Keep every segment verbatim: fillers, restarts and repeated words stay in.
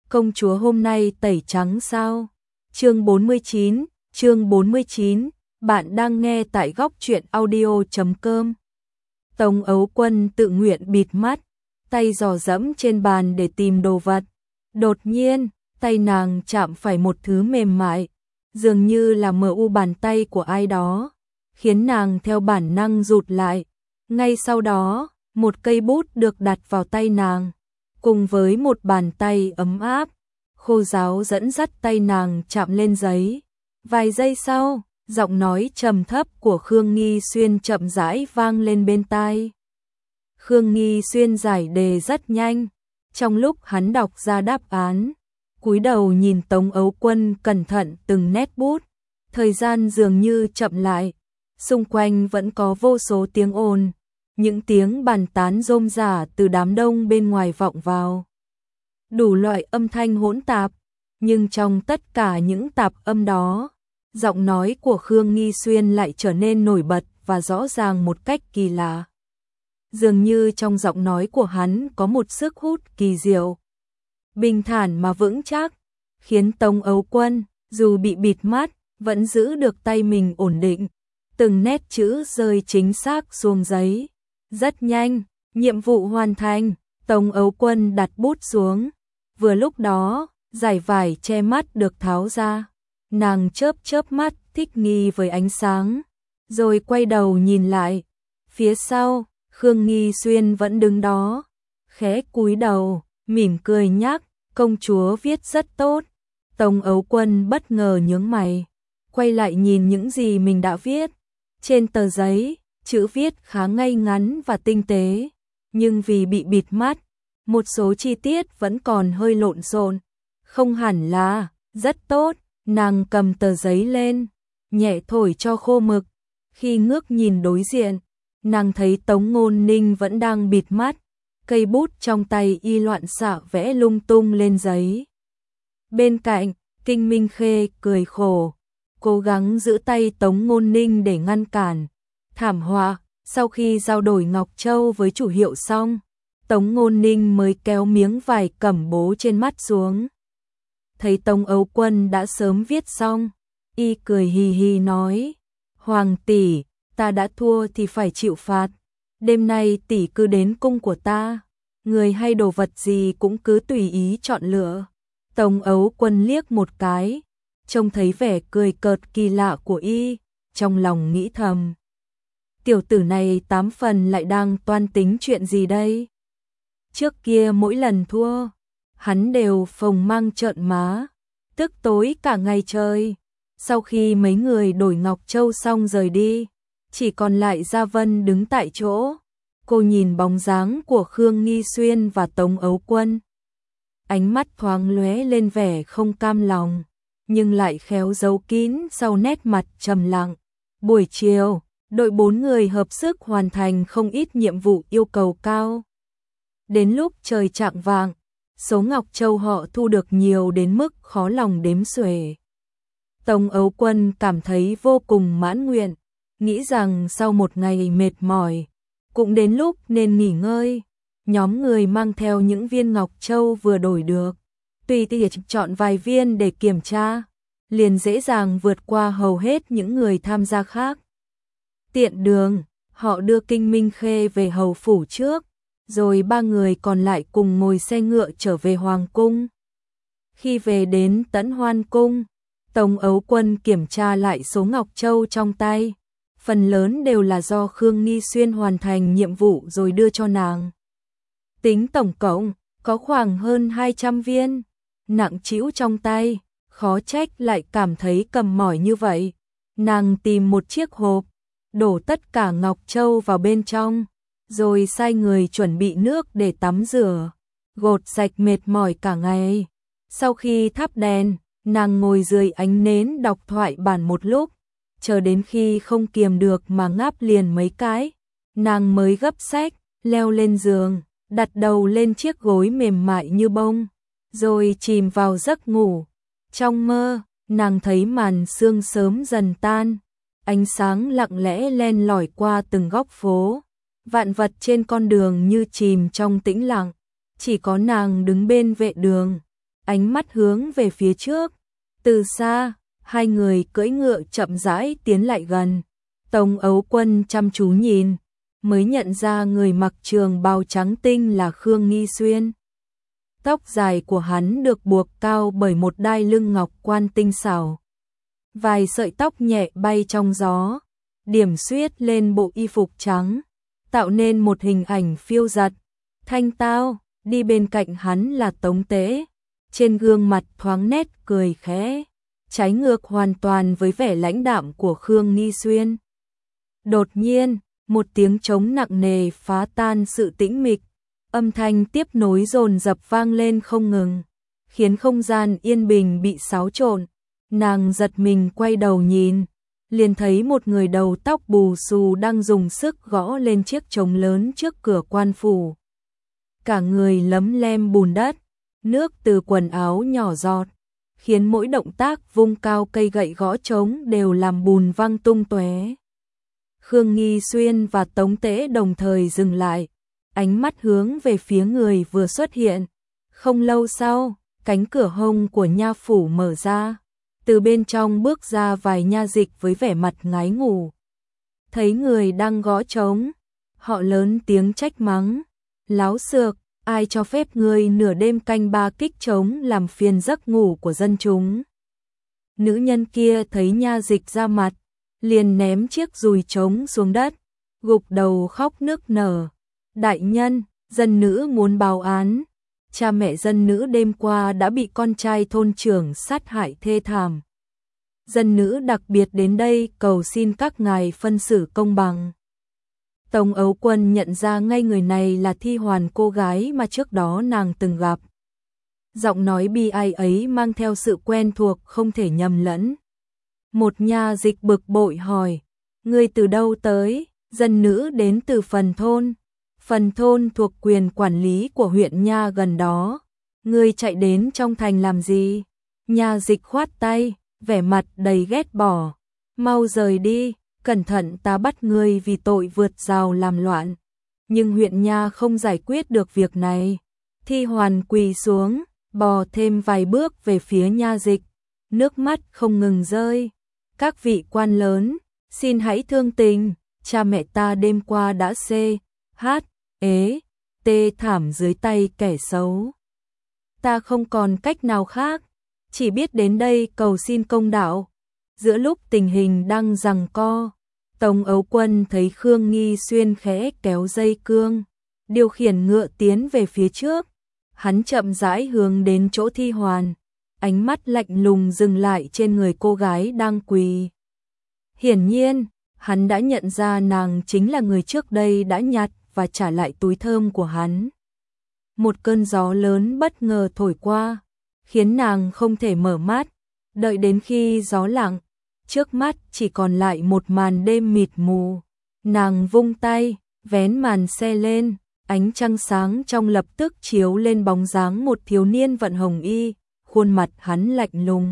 công chúa hôm nay tẩy trắng sao? Chương bốn mươi chín, chương bốn mươi chín, bạn đang nghe tại góc truyện audio chấm com. Tống Ấu Quân tự nguyện bịt mắt, tay dò dẫm trên bàn để tìm đồ vật. Đột nhiên, tay nàng chạm phải một thứ mềm mại, dường như là mờ u bàn tay của ai đó, khiến nàng theo bản năng rụt lại. Ngay sau đó, một cây bút được đặt vào tay nàng, cùng với một bàn tay ấm áp, khô ráo dẫn dắt tay nàng chạm lên giấy. Vài giây sau, giọng nói trầm thấp của Khương Nghi Xuyên chậm rãi vang lên bên tai. Khương Nghi Xuyên giải đề rất nhanh, trong lúc hắn đọc ra đáp án, cúi đầu nhìn Tống Ấu Quân cẩn thận từng nét bút. Thời gian dường như chậm lại, xung quanh vẫn có vô số tiếng ồn, những tiếng bàn tán rôm rả từ đám đông bên ngoài vọng vào. Đủ loại âm thanh hỗn tạp, nhưng trong tất cả những tạp âm đó, giọng nói của Khương Nghi Xuyên lại trở nên nổi bật và rõ ràng một cách kỳ lạ. Dường như trong giọng nói của hắn có một sức hút kỳ diệu, bình thản mà vững chắc, khiến Tống Ấu Quân, dù bị bịt mắt, vẫn giữ được tay mình ổn định. Từng nét chữ rơi chính xác xuống giấy. Rất nhanh, nhiệm vụ hoàn thành, Tống Ấu Quân đặt bút xuống. Vừa lúc đó, dải vải che mắt được tháo ra. Nàng chớp chớp mắt thích nghi với ánh sáng, rồi quay đầu nhìn lại. Phía sau, Khương Nghi Xuyên vẫn đứng đó, khẽ cúi đầu, mỉm cười nhắc, công chúa viết rất tốt. Tống Ấu Quân bất ngờ nhướng mày, quay lại nhìn những gì mình đã viết. Trên tờ giấy, chữ viết khá ngay ngắn và tinh tế, nhưng vì bị bịt mắt, một số chi tiết vẫn còn hơi lộn xộn. Không hẳn là rất tốt. Nàng cầm tờ giấy lên, nhẹ thổi cho khô mực. Khi ngước nhìn đối diện, nàng thấy Tống Ngôn Ninh vẫn đang bịt mắt, cây bút trong tay y loạn xạ vẽ lung tung lên giấy. Bên cạnh, Kinh Minh Khê cười khổ, cố gắng giữ tay Tống Ngôn Ninh để ngăn cản. Thảm họa, sau khi giao đổi Ngọc Châu với chủ hiệu xong, Tống Ngôn Ninh mới kéo miếng vải cẩm bố trên mắt xuống. Thấy Tống Ấu Quân đã sớm viết xong, y cười hì hì nói, Hoàng tỷ, ta đã thua thì phải chịu phạt. Đêm nay tỷ cứ đến cung của ta, người hay đồ vật gì cũng cứ tùy ý chọn lựa. Tống Ấu Quân liếc một cái, trông thấy vẻ cười cợt kỳ lạ của y, trong lòng nghĩ thầm. Tiểu tử này tám phần lại đang toan tính chuyện gì đây? Trước kia mỗi lần thua, hắn đều phồng mang trợn má, tức tối cả ngày trời. Sau khi mấy người đổi Ngọc Châu xong rời đi, chỉ còn lại Gia Vân đứng tại chỗ. Cô nhìn bóng dáng của Khương Nghi Xuyên và Tống Ấu Quân, ánh mắt thoáng lóe lên vẻ không cam lòng, nhưng lại khéo giấu kín sau nét mặt trầm lặng. Buổi chiều, đội bốn người hợp sức hoàn thành không ít nhiệm vụ yêu cầu cao. Đến lúc trời chạng vạng, số Ngọc Châu họ thu được nhiều đến mức khó lòng đếm xuể. Tống Ấu Quân cảm thấy vô cùng mãn nguyện, nghĩ rằng sau một ngày mệt mỏi, cũng đến lúc nên nghỉ ngơi. Nhóm người mang theo những viên Ngọc Châu vừa đổi được, tùy tiện chọn vài viên để kiểm tra, liền dễ dàng vượt qua hầu hết những người tham gia khác. Tiện đường, họ đưa Kinh Minh Khê về hầu phủ trước, rồi ba người còn lại cùng ngồi xe ngựa trở về Hoàng cung. Khi về đến Tẫn Hoan cung, Tống Ấu Quân kiểm tra lại số Ngọc Châu trong tay, phần lớn đều là do Khương Nghi Xuyên hoàn thành nhiệm vụ rồi đưa cho nàng. Tính tổng cộng, có khoảng hơn hai trăm viên, nặng trĩu trong tay, khó trách lại cảm thấy cầm mỏi như vậy. Nàng tìm một chiếc hộp, đổ tất cả Ngọc Châu vào bên trong, rồi sai người chuẩn bị nước để tắm rửa, gột sạch mệt mỏi cả ngày. Sau khi thắp đèn, nàng ngồi dưới ánh nến đọc thoại bản một lúc, chờ đến khi không kiềm được mà ngáp liền mấy cái, nàng mới gấp sách, leo lên giường, đặt đầu lên chiếc gối mềm mại như bông, rồi chìm vào giấc ngủ. Trong mơ, nàng thấy màn sương sớm dần tan, ánh sáng lặng lẽ len lỏi qua từng góc phố, vạn vật trên con đường như chìm trong tĩnh lặng, chỉ có nàng đứng bên vệ đường, ánh mắt hướng về phía trước. Từ xa, hai người cưỡi ngựa chậm rãi tiến lại gần. Tống Ấu Quân chăm chú nhìn, mới nhận ra người mặc trường bào trắng tinh là Khương Nghi Xuyên. Tóc dài của hắn được buộc cao bởi một đai lưng ngọc quan tinh xảo. Vài sợi tóc nhẹ bay trong gió, điểm xuyết lên bộ y phục trắng, tạo nên một hình ảnh phiêu dật, thanh tao. Đi bên cạnh hắn là Tống Tế, trên gương mặt thoáng nét cười khẽ, trái ngược hoàn toàn với vẻ lãnh đạm của Khương Nghi Xuyên. Đột nhiên, một tiếng trống nặng nề phá tan sự tĩnh mịch, âm thanh tiếp nối dồn dập vang lên không ngừng, khiến không gian yên bình bị xáo trộn. Nàng giật mình quay đầu nhìn, liền thấy một người đầu tóc bù xù đang dùng sức gõ lên chiếc trống lớn trước cửa quan phủ. Cả người lấm lem bùn đất, nước từ quần áo nhỏ giọt, khiến mỗi động tác vung cao cây gậy gõ trống đều làm bùn văng tung tóe. Khương Nghi Xuyên và Tống Tế đồng thời dừng lại, ánh mắt hướng về phía người vừa xuất hiện. Không lâu sau, cánh cửa hông của nha phủ mở ra, từ bên trong bước ra vài nha dịch với vẻ mặt ngái ngủ. Thấy người đang gõ trống, họ lớn tiếng trách mắng, láo xược, ai cho phép ngươi nửa đêm canh ba kích trống làm phiền giấc ngủ của dân chúng. Nữ nhân kia thấy nha dịch ra mặt, liền ném chiếc dùi trống xuống đất, gục đầu khóc nức nở. Đại nhân, dân nữ muốn báo án, cha mẹ dân nữ đêm qua đã bị con trai thôn trưởng sát hại thê thảm. Dân nữ đặc biệt đến đây cầu xin các ngài phân xử công bằng. Tống Ấu Quân nhận ra ngay người này là Thi Hoàn, cô gái mà trước đó nàng từng gặp. Giọng nói bi ai ấy mang theo sự quen thuộc không thể nhầm lẫn. Một nha dịch bực bội hỏi, ngươi từ đâu tới? Dân nữ đến từ Phần thôn. Phần thôn thuộc quyền quản lý của huyện nha gần đó. Ngươi chạy đến trong thành làm gì? Nha dịch khoát tay, vẻ mặt đầy ghét bỏ. Mau rời đi, cẩn thận ta bắt ngươi vì tội vượt rào làm loạn. Nhưng huyện nha không giải quyết được việc này. Thi Hoàn quỳ xuống, bò thêm vài bước về phía nha dịch, nước mắt không ngừng rơi. Các vị quan lớn, xin hãy thương tình, cha mẹ ta đêm qua đã xê, hát, ế, tê thảm dưới tay kẻ xấu. Ta không còn cách nào khác, chỉ biết đến đây cầu xin công đạo. Giữa lúc tình hình đang giằng co, Tống Ấu Quân thấy Khương Nghi Xuyên khẽ kéo dây cương, điều khiển ngựa tiến về phía trước. Hắn chậm rãi hướng đến chỗ Thi Hoàn, ánh mắt lạnh lùng dừng lại trên người cô gái đang quỳ. Hiển nhiên, hắn đã nhận ra nàng chính là người trước đây đã nhặt và trả lại túi thơm của hắn. Một cơn gió lớn bất ngờ thổi qua, khiến nàng không thể mở mắt, đợi đến khi gió lặng, trước mắt chỉ còn lại một màn đêm mịt mù. Nàng vung tay, vén màn xe lên, ánh trăng sáng trong lập tức chiếu lên bóng dáng một thiếu niên vận hồng y, khuôn mặt hắn lạnh lùng.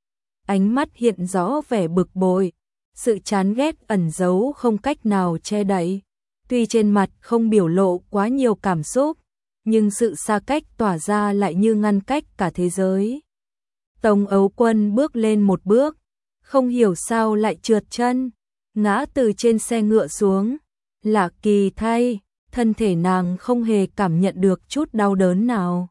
Ánh mắt hiện rõ vẻ bực bội, sự chán ghét ẩn giấu không cách nào che đậy. Tuy trên mặt không biểu lộ quá nhiều cảm xúc, nhưng sự xa cách tỏa ra lại như ngăn cách cả thế giới. Tống Ấu Quân bước lên một bước, không hiểu sao lại trượt chân, ngã từ trên xe ngựa xuống. Lạ kỳ thay, thân thể nàng không hề cảm nhận được chút đau đớn nào.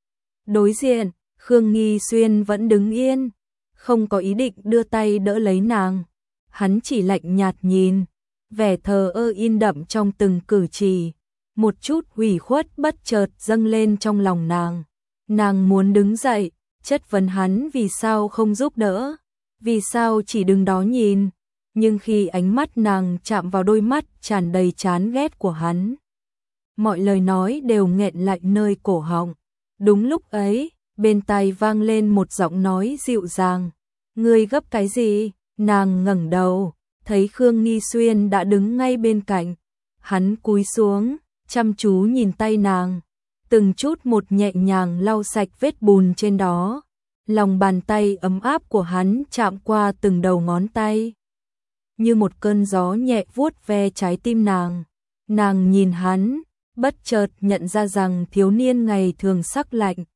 Đối diện, Khương Nghi Xuyên vẫn đứng yên, không có ý định đưa tay đỡ lấy nàng. Hắn chỉ lạnh nhạt nhìn, vẻ thờ ơ in đậm trong từng cử chỉ. Một chút ủy khuất bất chợt dâng lên trong lòng nàng. Nàng muốn đứng dậy, chất vấn hắn vì sao không giúp đỡ, vì sao chỉ đứng đó nhìn. Nhưng khi ánh mắt nàng chạm vào đôi mắt tràn đầy chán ghét của hắn, mọi lời nói đều nghẹn lại nơi cổ họng. Đúng lúc ấy, bên tai vang lên một giọng nói dịu dàng. Ngươi gấp cái gì? Nàng ngẩng đầu, thấy Khương Nghi Xuyên đã đứng ngay bên cạnh. Hắn cúi xuống, chăm chú nhìn tay nàng, từng chút một nhẹ nhàng lau sạch vết bùn trên đó. Lòng bàn tay ấm áp của hắn chạm qua từng đầu ngón tay, như một cơn gió nhẹ vuốt ve trái tim nàng. Nàng nhìn hắn, bất chợt nhận ra rằng thiếu niên ngày thường sắc lạnh,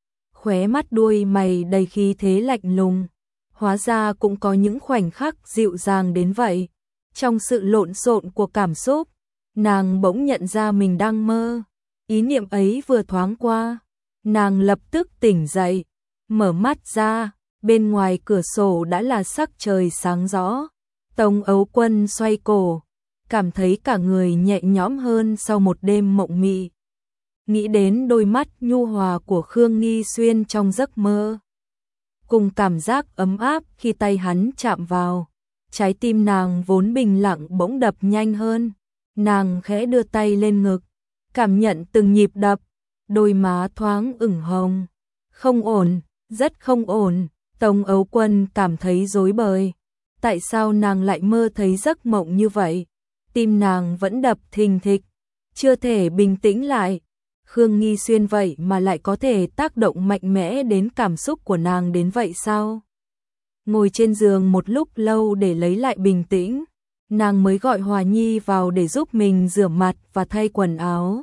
khóe mắt đuôi mày đầy khí thế lạnh lùng. Hóa ra cũng có những khoảnh khắc dịu dàng đến vậy. Trong sự lộn xộn của cảm xúc, nàng bỗng nhận ra mình đang mơ. Ý niệm ấy vừa thoáng qua, nàng lập tức tỉnh dậy, mở mắt ra, bên ngoài cửa sổ đã là sắc trời sáng rõ. Tống Ấu Quân xoay cổ, cảm thấy cả người nhẹ nhõm hơn sau một đêm mộng mị. Nghĩ đến đôi mắt nhu hòa của Khương Nghi Xuyên trong giấc mơ, cùng cảm giác ấm áp khi tay hắn chạm vào, trái tim nàng vốn bình lặng bỗng đập nhanh hơn. Nàng khẽ đưa tay lên ngực, cảm nhận từng nhịp đập, đôi má thoáng ửng hồng. Không ổn, rất không ổn. Tống Ấu Quân cảm thấy rối bời. Tại sao nàng lại mơ thấy giấc mộng như vậy? Tim nàng vẫn đập thình thịch, chưa thể bình tĩnh lại. Khương Nghi Xuyên vậy mà lại có thể tác động mạnh mẽ đến cảm xúc của nàng đến vậy sao? Ngồi trên giường một lúc lâu để lấy lại bình tĩnh, nàng mới gọi Hòa Nhi vào để giúp mình rửa mặt và thay quần áo.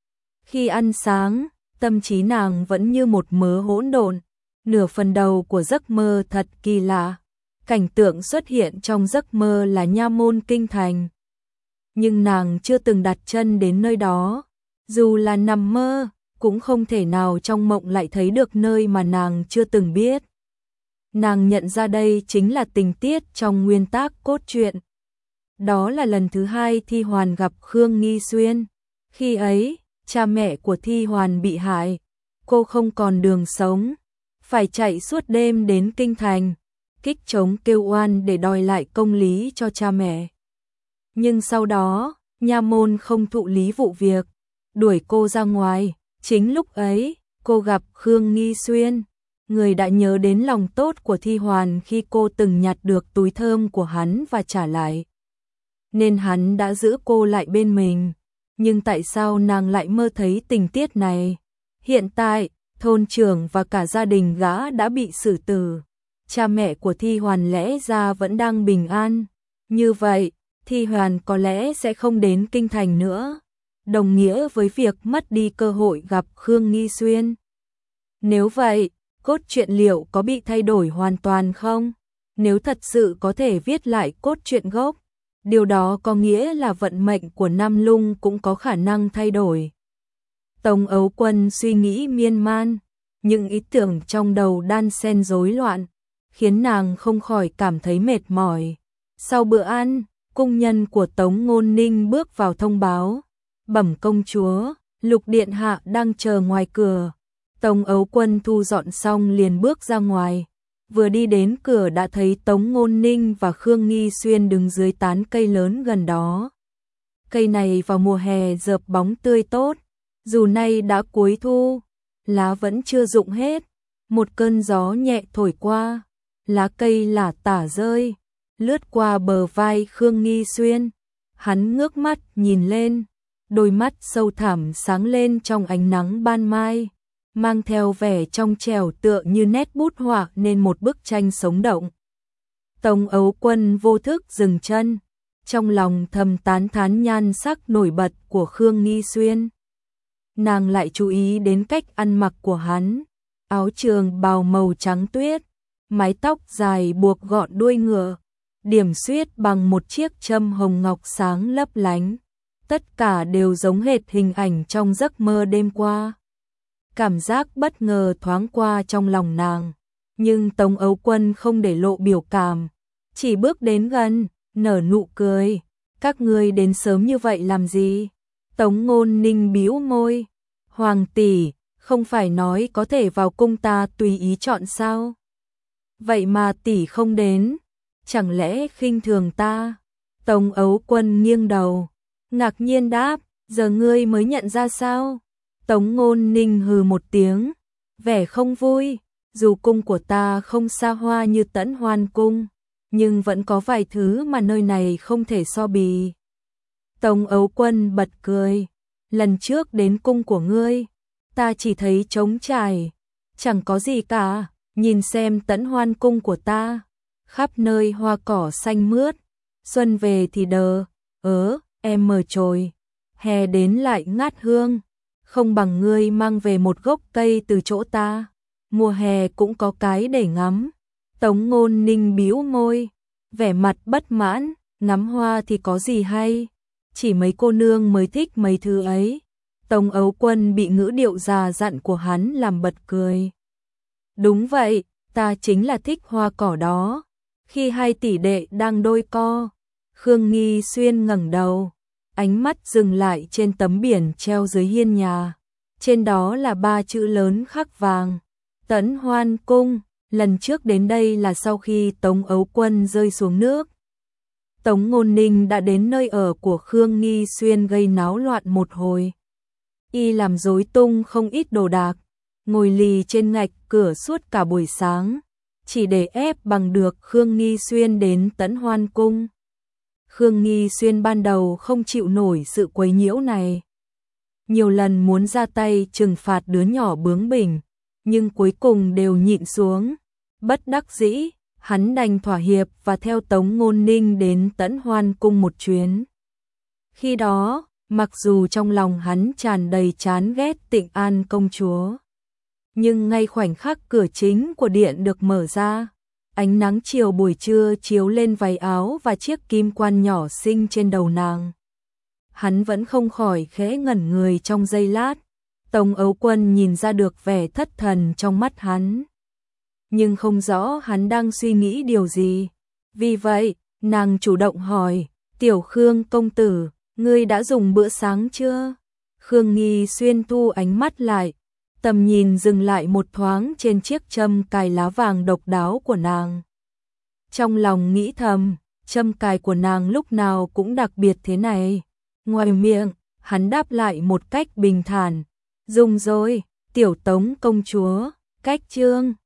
Khi ăn sáng, tâm trí nàng vẫn như một mớ hỗn độn. Nửa phần đầu của giấc mơ thật kỳ lạ. Cảnh tượng xuất hiện trong giấc mơ là nha môn kinh thành. Nhưng nàng chưa từng đặt chân đến nơi đó. Dù là nằm mơ, cũng không thể nào trong mộng lại thấy được nơi mà nàng chưa từng biết. Nàng nhận ra đây chính là tình tiết trong nguyên tác cốt truyện. Đó là lần thứ hai Thi Hoàn gặp Khương Nghi Xuyên. Khi ấy, cha mẹ của Thi Hoàn bị hại. Cô không còn đường sống, phải chạy suốt đêm đến kinh thành, kích chống kêu oan để đòi lại công lý cho cha mẹ. Nhưng sau đó, nha môn không thụ lý vụ việc, đuổi cô ra ngoài. Chính lúc ấy, cô gặp Khương Nghi Xuyên, người đã nhớ đến lòng tốt của Thi Hoàn khi cô từng nhặt được túi thơm của hắn và trả lại. Nên hắn đã giữ cô lại bên mình. Nhưng tại sao nàng lại mơ thấy tình tiết này? Hiện tại, thôn trưởng và cả gia đình gã đã bị xử tử. Cha mẹ của Thi Hoàn lẽ ra vẫn đang bình an. Như vậy, Thi Hoàn có lẽ sẽ không đến kinh thành nữa, đồng nghĩa với việc mất đi cơ hội gặp Khương Nghi Xuyên. Nếu vậy, cốt truyện liệu có bị thay đổi hoàn toàn không? Nếu thật sự có thể viết lại cốt truyện gốc, điều đó có nghĩa là vận mệnh của Nam Lung cũng có khả năng thay đổi. Tống Ấu Quân suy nghĩ miên man, những ý tưởng trong đầu đan xen rối loạn, khiến nàng không khỏi cảm thấy mệt mỏi. Sau bữa ăn, cung nhân của Tống Ngôn Ninh bước vào thông báo. Bẩm công chúa, Lục điện hạ đang chờ ngoài cửa. Tống Ấu Quân thu dọn xong liền bước ra ngoài. Vừa đi đến cửa đã thấy Tống Ngôn Ninh và Khương Nghi Xuyên đứng dưới tán cây lớn gần đó. Cây này vào mùa hè rợp bóng tươi tốt, dù nay đã cuối thu, lá vẫn chưa rụng hết. Một cơn gió nhẹ thổi qua, lá cây lả tả rơi, lướt qua bờ vai Khương Nghi Xuyên. Hắn ngước mắt nhìn lên, đôi mắt sâu thẳm sáng lên trong ánh nắng ban mai, mang theo vẻ trong trẻo tựa như nét bút họa nên một bức tranh sống động. Tống Ấu Quân vô thức dừng chân, trong lòng thầm tán thán nhan sắc nổi bật của Khương Nghi Xuyên. Nàng lại chú ý đến cách ăn mặc của hắn, áo trường bào màu trắng tuyết, mái tóc dài buộc gọn đuôi ngựa, điểm xuyết bằng một chiếc châm hồng ngọc sáng lấp lánh. Tất cả đều giống hệt hình ảnh trong giấc mơ đêm qua. Cảm giác bất ngờ thoáng qua trong lòng nàng, nhưng Tống Ấu Quân không để lộ biểu cảm, chỉ bước đến gần, nở nụ cười. Các ngươi đến sớm như vậy làm gì? Tống Ngôn Ninh bĩu môi. Hoàng tỷ, không phải nói có thể vào cung ta tùy ý chọn sao? Vậy mà tỷ không đến, chẳng lẽ khinh thường ta? Tống Ấu Quân nghiêng đầu, ngạc nhiên đáp, giờ ngươi mới nhận ra sao? Tống Ngôn Ninh hừ một tiếng, vẻ không vui, dù cung của ta không xa hoa như Tẫn Hoan cung, nhưng vẫn có vài thứ mà nơi này không thể so bì. Tống Ấu Quân bật cười, lần trước đến cung của ngươi, ta chỉ thấy trống trải, chẳng có gì cả, nhìn xem Tẫn Hoan cung của ta, khắp nơi hoa cỏ xanh mướt, xuân về thì đờ, ớ, em mờ trồi, hè đến lại ngát hương, không bằng ngươi mang về một gốc cây từ chỗ ta. mùa hè cũng có cái để ngắm. Tống Ngôn Ninh bĩu môi, vẻ mặt bất mãn, ngắm hoa thì có gì hay, chỉ mấy cô nương mới thích mấy thứ ấy. Tống Ấu Quân bị ngữ điệu già dặn của hắn làm bật cười. Đúng vậy, ta chính là thích hoa cỏ đó. Khi hai tỷ đệ đang đôi co, Khương Nghi Xuyên ngẩng đầu, ánh mắt dừng lại trên tấm biển treo dưới hiên nhà. Trên đó là ba chữ lớn khắc vàng, Tẫn Hoan Cung. Lần trước đến đây là sau khi Tống Ấu Quân rơi xuống nước. Tống Ngôn Ninh đã đến nơi ở của Khương Nghi Xuyên gây náo loạn một hồi. Y làm rối tung không ít đồ đạc, ngồi lì trên ngạch cửa suốt cả buổi sáng, chỉ để ép bằng được Khương Nghi Xuyên đến Tẫn Hoan Cung. Khương Nghi Xuyên ban đầu không chịu nổi sự quấy nhiễu này, nhiều lần muốn ra tay trừng phạt đứa nhỏ bướng bỉnh, nhưng cuối cùng đều nhịn xuống. Bất đắc dĩ, hắn đành thỏa hiệp và theo Tống Ngôn Ninh đến Tẫn Hoan Cung một chuyến. Khi đó, mặc dù trong lòng hắn tràn đầy chán ghét Tịnh An công chúa, nhưng ngay khoảnh khắc cửa chính của điện được mở ra, ánh nắng chiều buổi trưa chiếu lên váy áo và chiếc kim quan nhỏ xinh trên đầu nàng. Hắn vẫn không khỏi khẽ ngẩn người trong giây lát. Tống Ấu Quân nhìn ra được vẻ thất thần trong mắt hắn, nhưng không rõ hắn đang suy nghĩ điều gì. Vì vậy, nàng chủ động hỏi, Tiểu Khương công tử, ngươi đã dùng bữa sáng chưa? Khương Nghi Xuyên thu ánh mắt lại, tầm nhìn dừng lại một thoáng trên chiếc châm cài lá vàng độc đáo của nàng. Trong lòng nghĩ thầm, châm cài của nàng lúc nào cũng đặc biệt thế này. Ngoài miệng, hắn đáp lại một cách bình thản, dùng rồi, Tiểu Tống công chúa, cách chương.